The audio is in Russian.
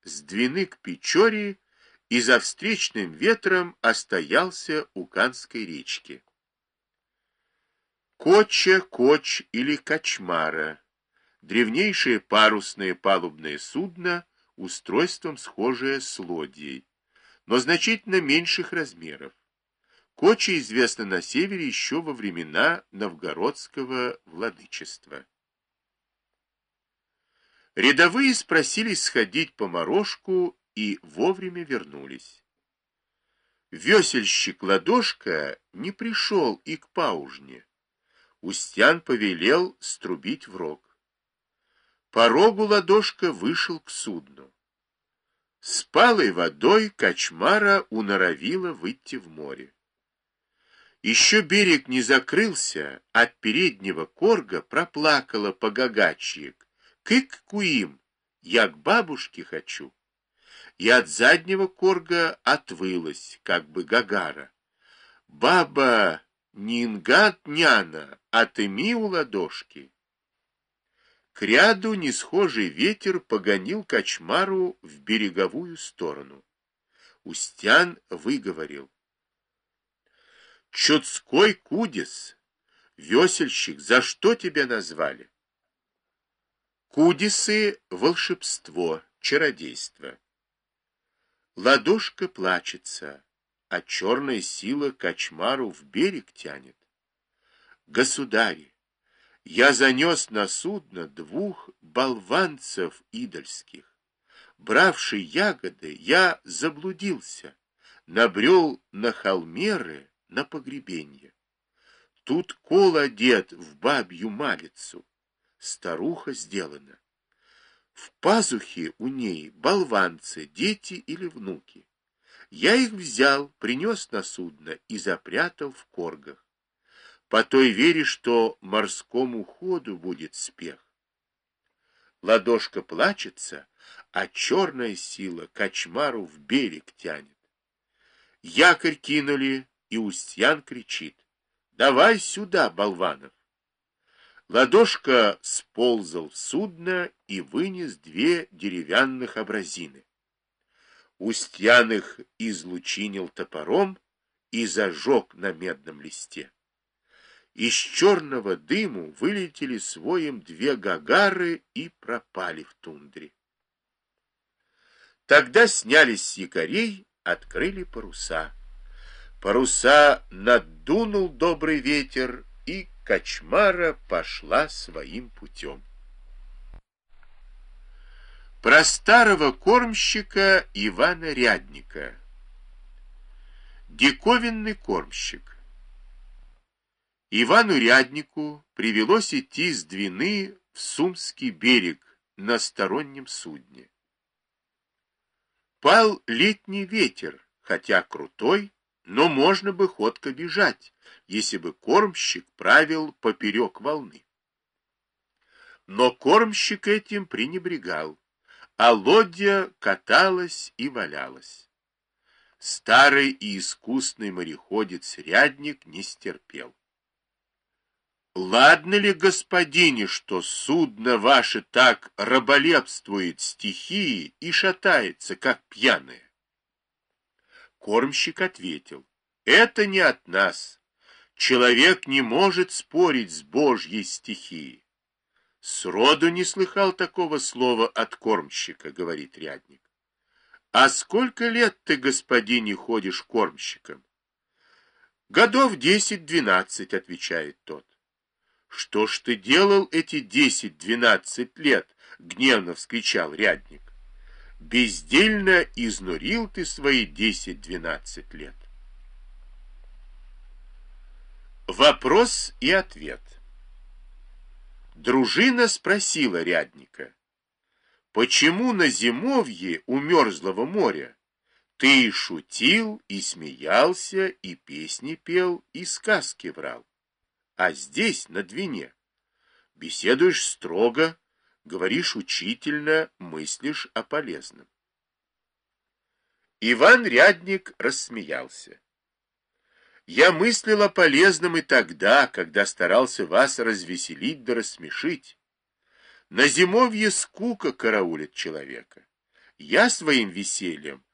с Двины к Печоре и за встречным ветром остоялся у Канской речки. Коча, коч или качмара — древнейшее парусное палубное судно, устройством схожее с лодьей, но значительно меньших размеров. Коча известна на севере еще во времена новгородского владычества. Рядовые спросились сходить по морожку и вовремя вернулись. Весельщик Ладошка не пришел и к паужне. Устьян повелел струбить в рог. По рогу Ладошка вышел к судну. С палой водой качмара уноровила выйти в море. Еще берег не закрылся, от переднего корга проплакала погагачьек. Кык-куим, я к бабушке хочу. И от заднего корга отвылась, как бы гагара. Баба нингат няна, отыми у Ладошки. К ряду несхожий ветер погонил качмару в береговую сторону. Устьян выговорил: Чудской кудис, весельщик, за что тебя назвали? Кудисы — волшебство, чародейство. Ладошка плачется, а черная сила качмару в берег тянет. Государи, я занес на судно двух болванцев идольских. Бравший ягоды, я заблудился, набрел на холмеры, на погребенье. Тут кол одет в бабью малицу, старуха сделана. В пазухе у ней болванцы, дети или внуки. Я их взял, принес на судно и запрятал в коргах. По той вере, что морскому ходу будет спех. Ладошка плачется, а черная сила качмару в берег тянет. Якорь кинули, и Устьян кричит: «Давай сюда, болванов!» Ладошка сползал в судно и вынес две деревянных абразины. Устьян их излучинил топором и зажег на медном листе. Из черного дыму вылетели своим две гагары и пропали в тундре. Тогда снялись с якорей, открыли паруса. Паруса наддунул добрый ветер, и качмара пошла своим путем. Про старого кормщика Ивана Рядника. Диковинный кормщик. Ивану Ряднику привелось идти с Двины в Сумский берег на стороннем судне. Пал летний ветер, хотя крутой, но можно бы ходко бежать, если бы кормщик правил поперек волны. Но кормщик этим пренебрегал, а лодья каталась и валялась. Старый и искусный мореходец Рядник не стерпел. «Ладно ли, господине, что судно ваше так раболепствует стихии и шатается, как пьяное?» Кормщик ответил: «Это не от нас. Человек не может спорить с Божьей стихией». «Сроду не слыхал такого слова от кормщика», — говорит Рядник. «А сколько лет ты, господине, ходишь кормщиком?» «Годов 10-12», — отвечает тот. «Что ж ты делал эти 10-12 лет?» — гневно вскричал Рядник. «Бездельно изнурил ты свои 10-12 лет». Вопрос и ответ. Дружина спросила Рядника: «Почему на зимовье у мерзлого моря ты и шутил, и смеялся, и песни пел, и сказки врал, а здесь, на Двине, беседуешь строго, говоришь учительно, мыслишь о полезном?» Иван Рядник рассмеялся. «Я мыслил о полезном и тогда, когда старался вас развеселить да рассмешить. На зимовье скука караулит человека. Я своим весельем